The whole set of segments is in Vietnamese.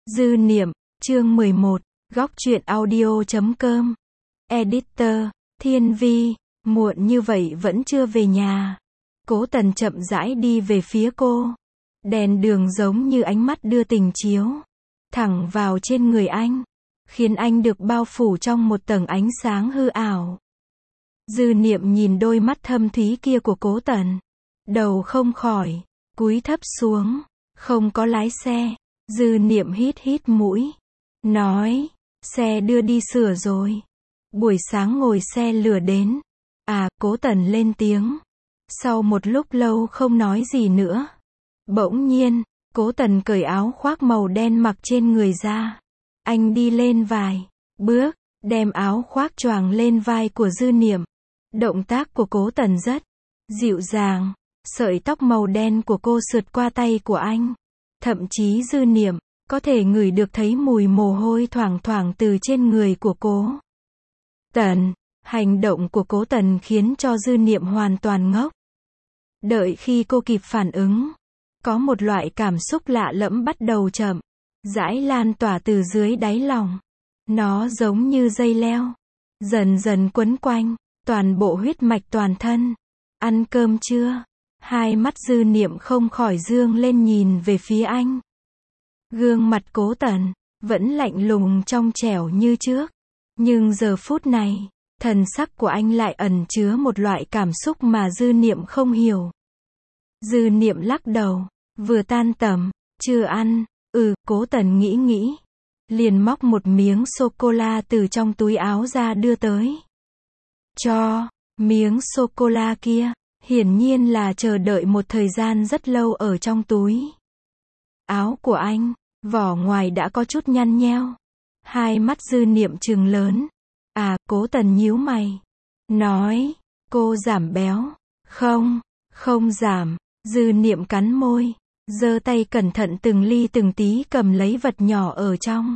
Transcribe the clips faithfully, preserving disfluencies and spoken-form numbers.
Dư niệm, chương mười một, góc truyện audio chấm com. Editor, Thiên Vi, muộn như vậy vẫn chưa về nhà. Cố Tần chậm rãi đi về phía cô. Đèn đường giống như ánh mắt đưa tình chiếu thẳng vào trên người anh, khiến anh được bao phủ trong một tầng ánh sáng hư ảo. Dư niệm nhìn đôi mắt thâm thúy kia của Cố Tần, đầu không khỏi cúi thấp xuống. Không có lái xe. Dư niệm hít hít mũi, nói, xe đưa đi sửa rồi. Buổi sáng ngồi xe lửa đến. À, Cố Tần lên tiếng. Sau một lúc lâu không nói gì nữa, bỗng nhiên, Cố Tần cởi áo khoác màu đen mặc trên người ra. Anh đi lên vài bước, đem áo khoác choàng lên vai của Dư niệm. Động tác của Cố Tần rất dịu dàng. Sợi tóc màu đen của cô sượt qua tay của anh. Thậm chí Dư niệm có thể ngửi được thấy mùi mồ hôi thoảng thoảng từ trên người của Cố Tần. Hành động của Cố Tần khiến cho Dư niệm hoàn toàn ngốc. Đợi khi cô kịp phản ứng, có một loại cảm xúc lạ lẫm bắt đầu chậm rãi lan tỏa từ dưới đáy lòng. Nó giống như dây leo, dần dần quấn quanh toàn bộ huyết mạch toàn thân. Ăn cơm chưa? Hai mắt Dư niệm không khỏi dương lên nhìn về phía anh. Gương mặt Cố Tần vẫn lạnh lùng trong trẻo như trước, nhưng giờ phút này, thần sắc của anh lại ẩn chứa một loại cảm xúc mà Dư niệm không hiểu. Dư niệm lắc đầu, vừa tan tầm, chưa ăn. Ừ, Cố Tần nghĩ nghĩ, liền móc một miếng sô-cô-la từ trong túi áo ra đưa tới. Cho, miếng sô-cô-la kia, hiển nhiên là chờ đợi một thời gian rất lâu ở trong túi áo của anh, vỏ ngoài đã có chút nhăn nheo. Hai mắt Dư niệm trừng lớn. À, Cố Tần nhíu mày, nói, cô giảm béo. Không, không giảm. Dư niệm cắn môi, giơ tay cẩn thận từng ly từng tí cầm lấy vật nhỏ ở trong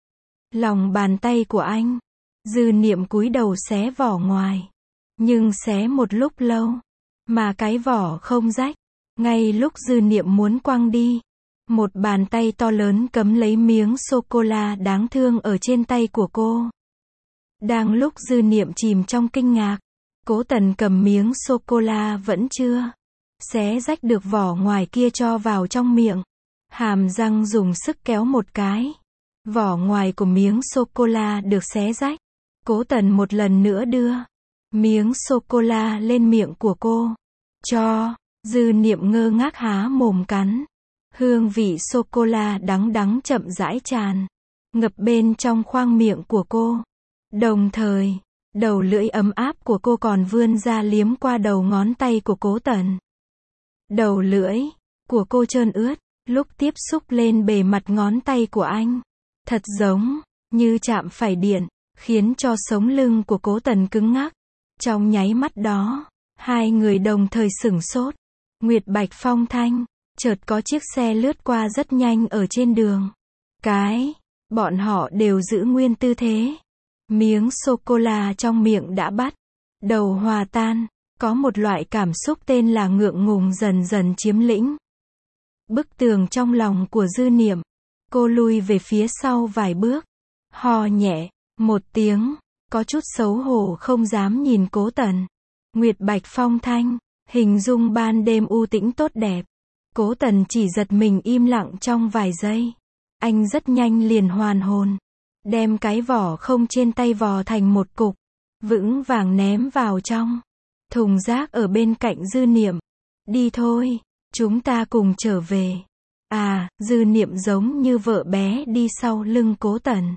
lòng bàn tay của anh. Dư niệm cúi đầu xé vỏ ngoài, nhưng xé một lúc lâu mà cái vỏ không rách. Ngay lúc Dư niệm muốn quăng đi, một bàn tay to lớn cấm lấy miếng sô-cô-la đáng thương ở trên tay của cô. Đang lúc Dư niệm chìm trong kinh ngạc, Cố Tần cầm miếng sô-cô-la vẫn chưa xé rách được vỏ ngoài kia cho vào trong miệng. Hàm răng dùng sức kéo một cái. Vỏ ngoài của miếng sô-cô-la được xé rách. Cố Tần một lần nữa đưa miếng sô-cô-la lên miệng của cô. Cho. Dư niệm ngơ ngác há mồm cắn. Hương vị sô-cô-la đắng đắng chậm rãi tràn ngập bên trong khoang miệng của cô. Đồng thời, đầu lưỡi ấm áp của cô còn vươn ra liếm qua đầu ngón tay của Cố Tần. Đầu lưỡi của cô trơn ướt, lúc tiếp xúc lên bề mặt ngón tay của anh, thật giống như chạm phải điện, khiến cho sống lưng của Cố Tần cứng ngắc. Trong nháy mắt đó, hai người đồng thời sửng sốt. Nguyệt Bạch Phong Thanh, chợt có chiếc xe lướt qua rất nhanh ở trên đường. Cái, bọn họ đều giữ nguyên tư thế. Miếng sô-cô-la trong miệng đã bắt đầu hòa tan. Có một loại cảm xúc tên là ngượng ngùng dần dần chiếm lĩnh bức tường trong lòng của Dư niệm. Cô lui về phía sau vài bước, ho nhẹ một tiếng, có chút xấu hổ không dám nhìn Cố Tần. Nguyệt Bạch Phong Thanh, hình dung ban đêm u tĩnh tốt đẹp. Cố Tần chỉ giật mình im lặng trong vài giây. Anh rất nhanh liền hoàn hồn, đem cái vỏ không trên tay vò thành một cục, vững vàng ném vào trong thùng rác ở bên cạnh Dư niệm. Đi thôi, chúng ta cùng trở về. À, Dư niệm giống như vợ bé đi sau lưng Cố Tần.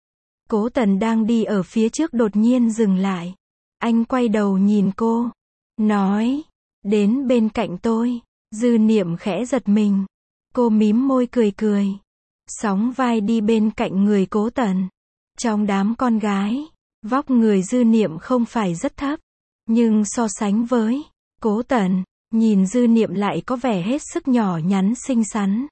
Cố Tần đang đi ở phía trước đột nhiên dừng lại. Anh quay đầu nhìn cô, nói, đến bên cạnh tôi. Dư niệm khẽ giật mình. Cô mím môi cười cười, sóng vai đi bên cạnh người Cố Tần. Trong đám con gái, vóc người Dư niệm không phải rất thấp, nhưng so sánh với Cố Tần, nhìn Dư niệm lại có vẻ hết sức nhỏ nhắn xinh xắn.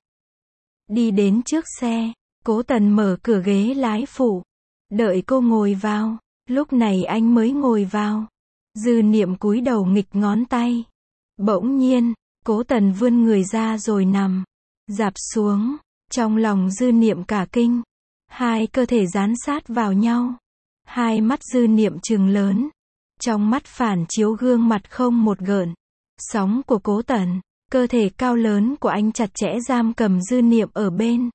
Đi đến trước xe, Cố Tần mở cửa ghế lái phụ, đợi cô ngồi vào. Lúc này anh mới ngồi vào. Dư niệm cúi đầu nghịch ngón tay. Bỗng nhiên, Cố Tần vươn người ra rồi nằm dạp xuống Trong lòng Dư Niệm cả kinh. Hai cơ thể dán sát vào nhau. Hai mắt Dư Niệm trừng lớn. Trong mắt phản chiếu gương mặt không một gợn sóng của Cố Tần. Cơ thể cao lớn của anh chặt chẽ giam cầm Dư Niệm ở bên.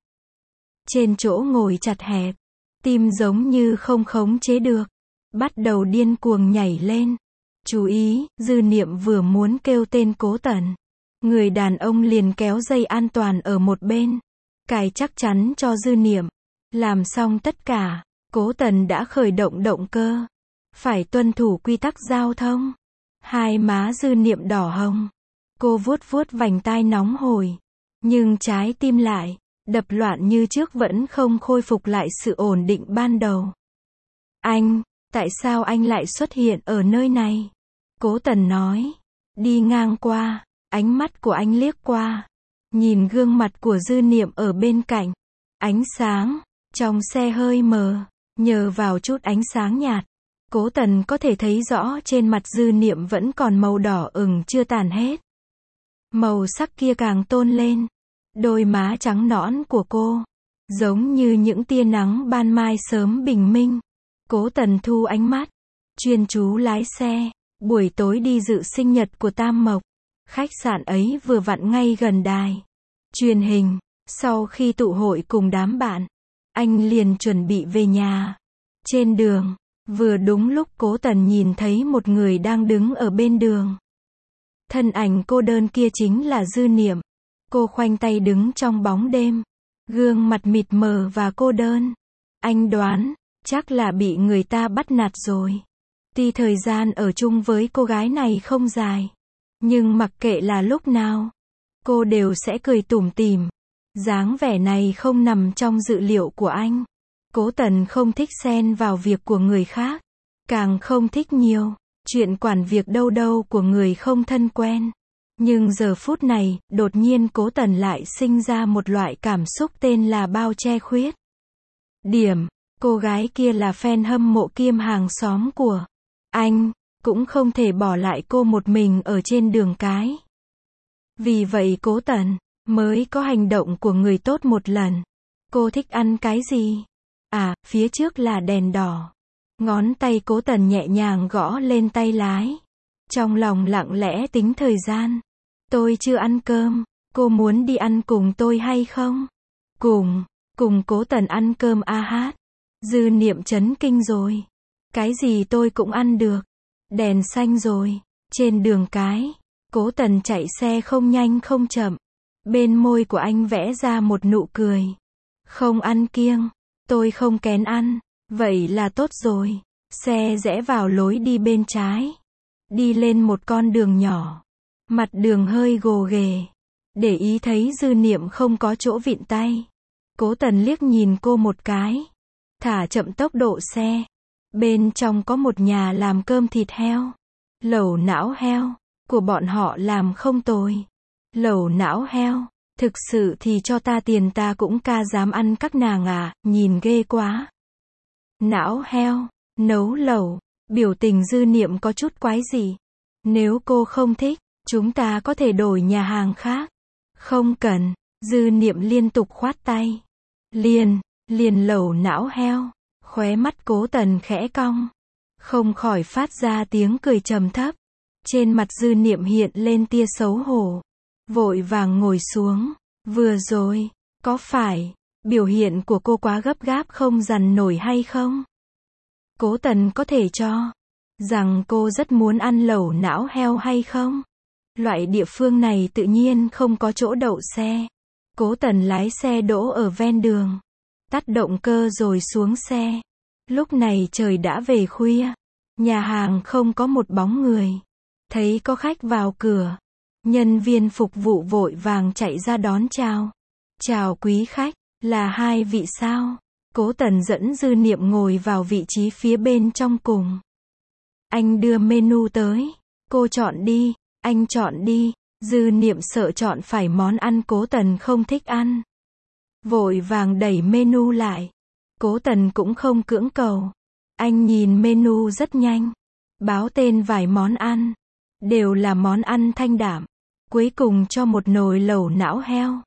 Trên chỗ ngồi chặt hẹp. Tim giống như không khống chế được. Bắt đầu điên cuồng nhảy lên. Chú ý, Dư Niệm vừa muốn kêu tên Cố Tần. Người đàn ông liền kéo dây an toàn ở một bên. Cài chắc chắn cho Dư Niệm. Làm xong tất cả, Cố Tần đã khởi động động cơ. Phải tuân thủ quy tắc giao thông. Hai má Dư Niệm đỏ hồng. Cô vuốt vuốt vành tai nóng hổi. Nhưng trái tim lại, đập loạn như trước vẫn không khôi phục lại sự ổn định ban đầu. Anh, tại sao anh lại xuất hiện ở nơi này? Cố Tần nói. Đi ngang qua, ánh mắt của anh liếc qua. Nhìn gương mặt của Dư Niệm ở bên cạnh. Ánh sáng, trong xe hơi mờ, nhờ vào chút ánh sáng nhạt. Cố Tần có thể thấy rõ trên mặt Dư Niệm vẫn còn màu đỏ ửng chưa tàn hết. Màu sắc kia càng tôn lên. Đôi má trắng nõn của cô, giống như những tia nắng ban mai sớm bình minh. Cố Tần thu ánh mắt, chuyên chú lái xe. Buổi tối đi dự sinh nhật của Tam Mộc. Khách sạn ấy vừa vặn ngay gần đài truyền hình. Sau khi tụ hội cùng đám bạn, anh liền chuẩn bị về nhà. Trên đường, vừa đúng lúc Cố Tần nhìn thấy một người đang đứng ở bên đường. Thân ảnh cô đơn kia chính là Dư Niệm. Cô khoanh tay đứng trong bóng đêm. Gương mặt mịt mờ và cô đơn. Anh đoán, chắc là bị người ta bắt nạt rồi. Tuy thời gian ở chung với cô gái này không dài. Nhưng mặc kệ là lúc nào, cô đều sẽ cười tủm tỉm. Dáng vẻ này không nằm trong dự liệu của anh. Cố Tần không thích xen vào việc của người khác. Càng không thích nhiều chuyện quản việc đâu đâu của người không thân quen. Nhưng giờ phút này, đột nhiên Cố Tần lại sinh ra một loại cảm xúc tên là bao che khuyết điểm. Cô gái kia là fan hâm mộ kiêm hàng xóm của anh, cũng không thể bỏ lại cô một mình ở trên đường cái. Vì vậy Cố Tần mới có hành động của người tốt một lần. Cô thích ăn cái gì? À, phía trước là đèn đỏ. Ngón tay Cố Tần nhẹ nhàng gõ lên tay lái. Trong lòng lặng lẽ tính thời gian. Tôi chưa ăn cơm, cô muốn đi ăn cùng tôi hay không? Cùng, cùng Cố Tần ăn cơm a hát. Dư Niệm chấn kinh rồi. Cái gì tôi cũng ăn được. Đèn xanh rồi. Trên đường cái, Cố Tần chạy xe không nhanh không chậm. Bên môi của anh vẽ ra một nụ cười. Không ăn kiêng, tôi không kén ăn. Vậy là tốt rồi. Xe rẽ vào lối đi bên trái. Đi lên một con đường nhỏ. Mặt đường hơi gồ ghề. Để ý thấy Dư Niệm không có chỗ vịn tay. Cố Tần liếc nhìn cô một cái. Thả chậm tốc độ xe. Bên trong có một nhà làm cơm thịt heo. Lẩu não heo. Của bọn họ làm không tồi. Lẩu não heo. Thực sự thì cho ta tiền ta cũng ca dám ăn các nàng à, nhìn ghê quá. Não heo. Nấu lẩu. Biểu tình Dư Niệm có chút quái gì. Nếu cô không thích, chúng ta có thể đổi nhà hàng khác. Không cần. Dư Niệm liên tục khoát tay. Liền, liền lẩu não heo. Khóe mắt Cố Tần khẽ cong. Không khỏi phát ra tiếng cười trầm thấp. Trên mặt Dư Niệm hiện lên tia xấu hổ. Vội vàng ngồi xuống. Vừa rồi, có phải, biểu hiện của cô quá gấp gáp không dằn nổi hay không? Cố Tần có thể cho rằng cô rất muốn ăn lẩu não heo hay không? Loại địa phương này tự nhiên không có chỗ đậu xe. Cố Tần lái xe đỗ ở ven đường. Tắt động cơ rồi xuống xe. Lúc này trời đã về khuya. Nhà hàng không có một bóng người. Thấy có khách vào cửa. Nhân viên phục vụ vội vàng chạy ra đón chào. Chào quý khách, là hai vị sao? Cố Tần dẫn Dư Niệm ngồi vào vị trí phía bên trong cùng. Anh đưa menu tới. Cô chọn đi, anh chọn đi. Dư Niệm sợ chọn phải món ăn Cố Tần không thích ăn. Vội vàng đẩy menu lại. Cố Tần cũng không cưỡng cầu. Anh nhìn menu rất nhanh. Báo tên vài món ăn. Đều là món ăn thanh đạm. Cuối cùng cho một nồi lẩu não heo.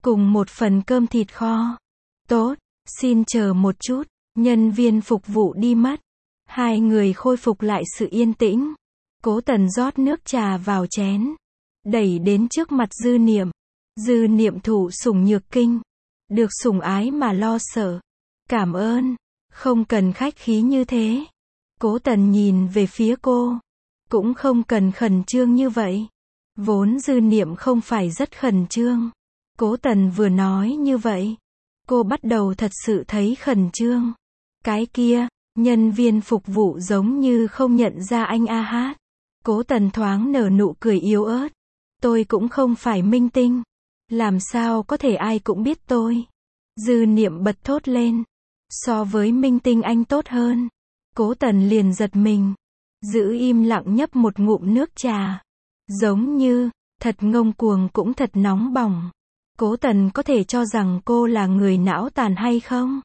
cùng một phần cơm thịt kho. Tốt, xin chờ một chút, nhân viên phục vụ đi mất. Hai người khôi phục lại sự yên tĩnh. Cố Tần rót nước trà vào chén, đẩy đến trước mặt Dư Niệm. Dư Niệm thụ sủng nhược kinh, được sủng ái mà lo sợ. Cảm ơn, không cần khách khí như thế. Cố Tần nhìn về phía cô, cũng không cần khẩn trương như vậy. Vốn Dư Niệm không phải rất khẩn trương. Cố Tần vừa nói như vậy, cô bắt đầu thật sự thấy khẩn trương. Cái kia, nhân viên phục vụ giống như không nhận ra anh a hát. Cố Tần thoáng nở nụ cười yếu ớt. Tôi cũng không phải minh tinh. Làm sao có thể ai cũng biết tôi. Dư Niệm bật thốt lên. So với minh tinh anh tốt hơn. Cố Tần liền giật mình. Giữ im lặng nhấp một ngụm nước trà. Giống như, thật ngông cuồng cũng thật nóng bỏng. Cố Tần có thể cho rằng cô là người não tàn hay không?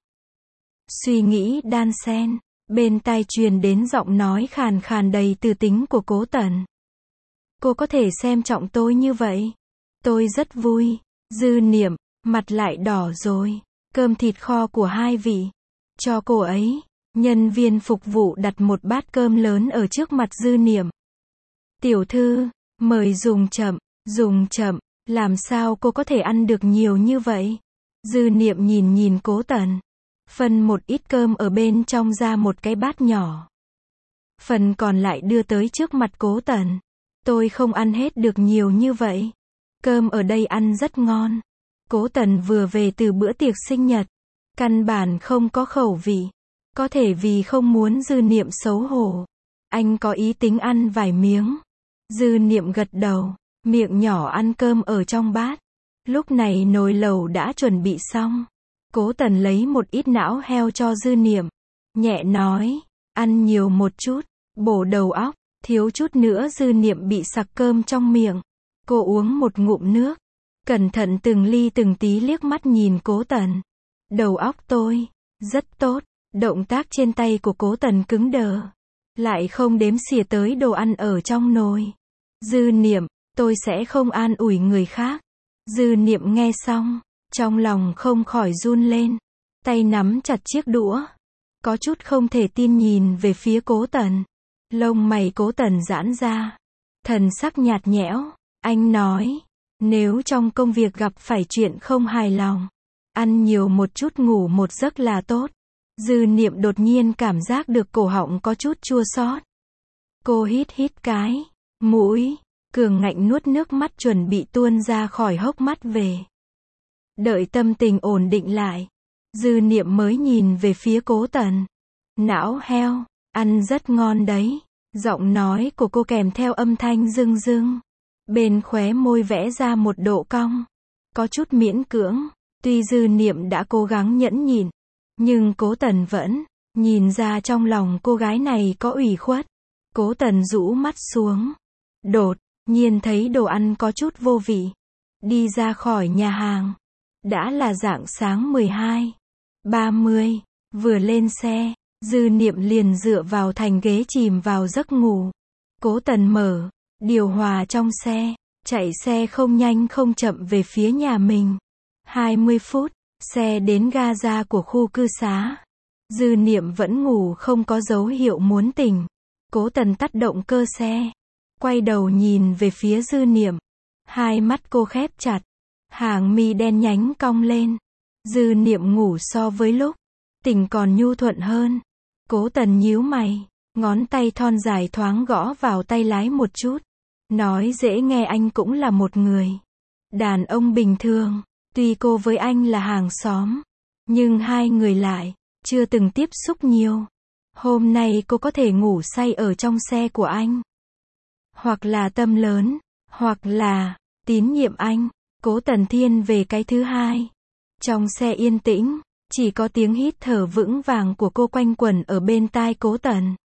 Suy nghĩ đan xen, bên tai truyền đến giọng nói khàn khàn đầy tư tính của Cố Tần. Cô có thể xem trọng tôi như vậy. Tôi rất vui. Dư Niệm, mặt lại đỏ rồi. Cơm thịt kho của hai vị. Cho cô ấy. Nhân viên phục vụ đặt một bát cơm lớn ở trước mặt Dư Niệm. Tiểu thư, mời dùng chậm, dùng chậm. Làm sao cô có thể ăn được nhiều như vậy? Dư Niệm nhìn nhìn Cố Tần. Phân một ít cơm ở bên trong ra một cái bát nhỏ. Phần còn lại đưa tới trước mặt Cố Tần. Tôi không ăn hết được nhiều như vậy. Cơm ở đây ăn rất ngon. Cố Tần vừa về từ bữa tiệc sinh nhật. Căn bản không có khẩu vị. Có thể vì không muốn Dư Niệm xấu hổ. Anh có ý tính ăn vài miếng. Dư Niệm gật đầu. Miệng nhỏ ăn cơm ở trong bát. Lúc này nồi lẩu đã chuẩn bị xong. Cố Tần lấy một ít não heo cho Dư Niệm. Nhẹ nói, ăn nhiều một chút, bổ đầu óc, thiếu chút nữa Dư Niệm bị sặc cơm trong miệng. Cô uống một ngụm nước. Cẩn thận từng ly từng tí liếc mắt nhìn Cố Tần. Đầu óc tôi, rất tốt. Động tác trên tay của Cố Tần cứng đờ. Lại không đếm xỉa tới đồ ăn ở trong nồi. Dư Niệm, tôi sẽ không an ủi người khác. Dư Niệm nghe xong, trong lòng không khỏi run lên. Tay nắm chặt chiếc đũa. Có chút không thể tin nhìn về phía Cố Tần. Lông mày Cố Tần giãn ra. Thần sắc nhạt nhẽo. Anh nói, nếu trong công việc gặp phải chuyện không hài lòng, ăn nhiều một chút ngủ một giấc là tốt. Dư Niệm đột nhiên cảm giác được cổ họng có chút chua xót. Cô hít hít cái mũi, cường ngạnh nuốt nước mắt chuẩn bị tuôn ra khỏi hốc mắt về. Đợi tâm tình ổn định lại, Dư Niệm mới nhìn về phía Cố Tần. Não heo, ăn rất ngon đấy. Giọng nói của cô kèm theo âm thanh rưng rưng. Bên khóe môi vẽ ra một độ cong. Có chút miễn cưỡng. Tuy Dư Niệm đã cố gắng nhẫn nhịn, nhưng Cố Tần vẫn nhìn ra trong lòng cô gái này có ủy khuất. Cố Tần rũ mắt xuống. Đột nhiên thấy đồ ăn có chút vô vị. Đi ra khỏi nhà hàng. Đã là rạng sáng mười hai ba mươi. Vừa lên xe, Dư Niệm liền dựa vào thành ghế chìm vào giấc ngủ. Cố Tần mở điều hòa trong xe, chạy xe không nhanh không chậm về phía nhà mình. hai mươi phút, xe đến ga-ra của khu cư xá. Dư Niệm vẫn ngủ không có dấu hiệu muốn tỉnh. Cố Tần tắt động cơ xe, quay đầu nhìn về phía Dư Niệm. Hai mắt cô khép chặt, hàng mi đen nhánh cong lên. Dư Niệm ngủ so với lúc tỉnh còn nhu thuận hơn. Cố Tần nhíu mày, ngón tay thon dài thoáng gõ vào tay lái một chút. Nói dễ nghe anh cũng là một người đàn ông bình thường. Tuy cô với anh là hàng xóm, nhưng hai người lại chưa từng tiếp xúc nhiều. Hôm nay cô có thể ngủ say ở trong xe của anh. Hoặc là tâm lớn, hoặc là tín nhiệm anh. Cố Tần thiên về cái thứ hai. Trong xe yên tĩnh, chỉ có tiếng hít thở vững vàng của cô quanh quẩn ở bên tai Cố Tần.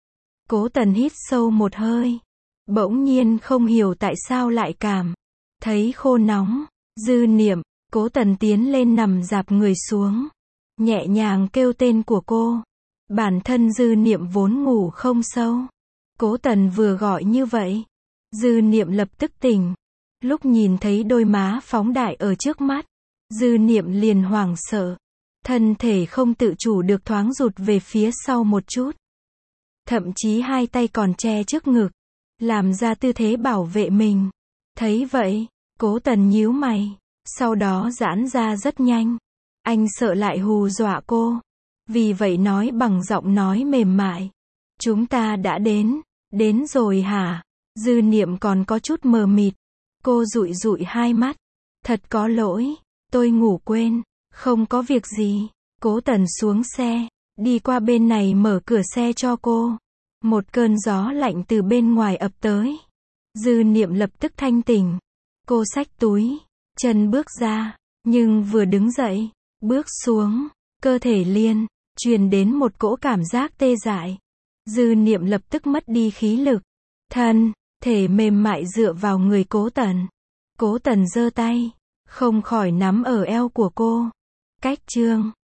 Cố Tần hít sâu một hơi. Bỗng nhiên không hiểu tại sao lại cảm thấy khô nóng. Dư Niệm. Cố Tần tiến lên nằm dạp người xuống. Nhẹ nhàng kêu tên của cô. Bản thân Dư Niệm vốn ngủ không sâu. Cố Tần vừa gọi như vậy, Dư Niệm lập tức tỉnh. Lúc nhìn thấy đôi má phóng đại ở trước mắt, Dư niệm liền hoảng sợ. Thân thể không tự chủ được thoáng rụt về phía sau một chút. Thậm chí hai tay còn che trước ngực. Làm ra tư thế bảo vệ mình. Thấy vậy, Cố Tần nhíu mày. Sau đó giãn ra rất nhanh. Anh sợ lại hù dọa cô. Vì vậy nói bằng giọng nói mềm mại. Chúng ta đã đến. Đến rồi hả? Dư niệm còn có chút mờ mịt. Cô dụi dụi hai mắt. Thật có lỗi. Tôi ngủ quên. Không có việc gì. Cố Tần xuống xe. Đi qua bên này mở cửa xe cho cô. Một cơn gió lạnh từ bên ngoài ập tới. Dư niệm lập tức thanh tỉnh. Cô xách túi. Chân bước ra. Nhưng vừa đứng dậy. Bước xuống. Cơ thể liền. Truyền đến một cỗ cảm giác tê dại. Dư niệm lập tức mất đi khí lực. Thân. Thể mềm mại dựa vào người Cố Tần. Cố Tần giơ tay. Không khỏi nắm ở eo của cô. Cách chương.